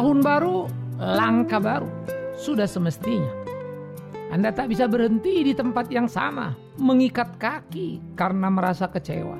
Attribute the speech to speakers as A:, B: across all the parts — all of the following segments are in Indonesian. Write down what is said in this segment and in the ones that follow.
A: Tahun baru, langkah baru. Sudah semestinya Anda tak bisa berhenti di tempat yang sama, mengikat kaki karena merasa kecewa.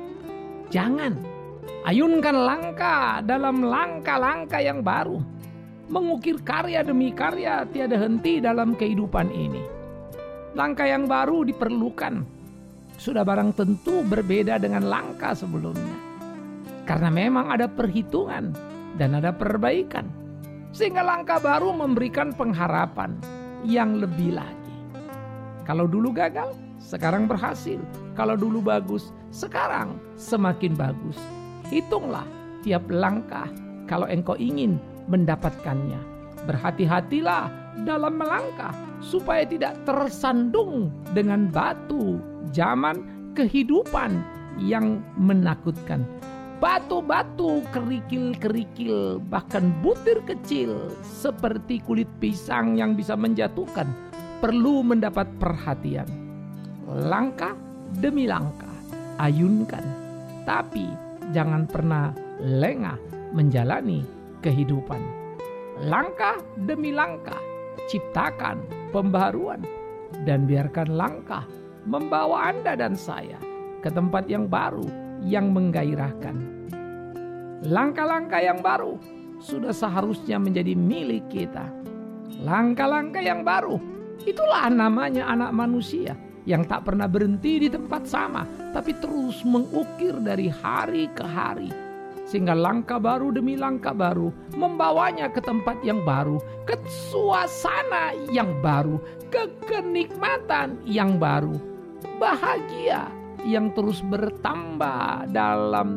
A: Jangan. Ayunkan langkah dalam langkah-langkah yang baru. Mengukir karya demi karya tiada henti dalam kehidupan ini. Langkah yang baru diperlukan. Sudah barang tentu berbeda dengan langkah sebelumnya. Karena memang ada perhitungan dan ada perbaikan. Sehingga langkah baru memberikan pengharapan yang lebih lagi. Kalau dulu gagal, sekarang berhasil. Kalau dulu bagus, sekarang semakin bagus. Hitunglah tiap langkah kalau engkau ingin mendapatkannya. Berhati-hatilah dalam melangkah supaya tidak tersandung dengan batu zaman kehidupan yang menakutkan. Batu-batu, kerikil-kerikil, bahkan butir kecil seperti kulit pisang yang bisa menjatuhkan perlu mendapat perhatian. Langkah demi langkah, ayunkan. Tapi jangan pernah lengah menjalani kehidupan. Langkah demi langkah, ciptakan pembaharuan. Dan biarkan langkah membawa Anda dan saya ke tempat yang baru, yang menggairahkan. Langkah-langkah yang baru sudah seharusnya menjadi milik kita. Langkah-langkah yang baru, itulah namanya anak manusia yang tak pernah berhenti di tempat sama, tapi terus mengukir dari hari ke hari. Sehingga langkah baru demi langkah baru membawanya ke tempat yang baru, ke suasana yang baru, ke kenikmatan yang baru. Bahagia yang terus bertambah dalam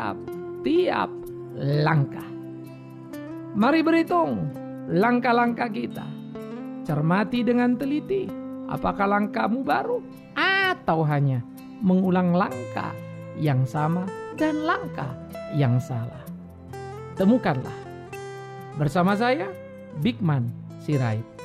A: tiap langkah. Mari berhitung langkah-langkah kita. Cermati dengan teliti. Apakah langkahmu baru atau hanya mengulang langkah yang sama dan langkah yang salah? Temukanlah. Bersama saya, Bigman Sirait.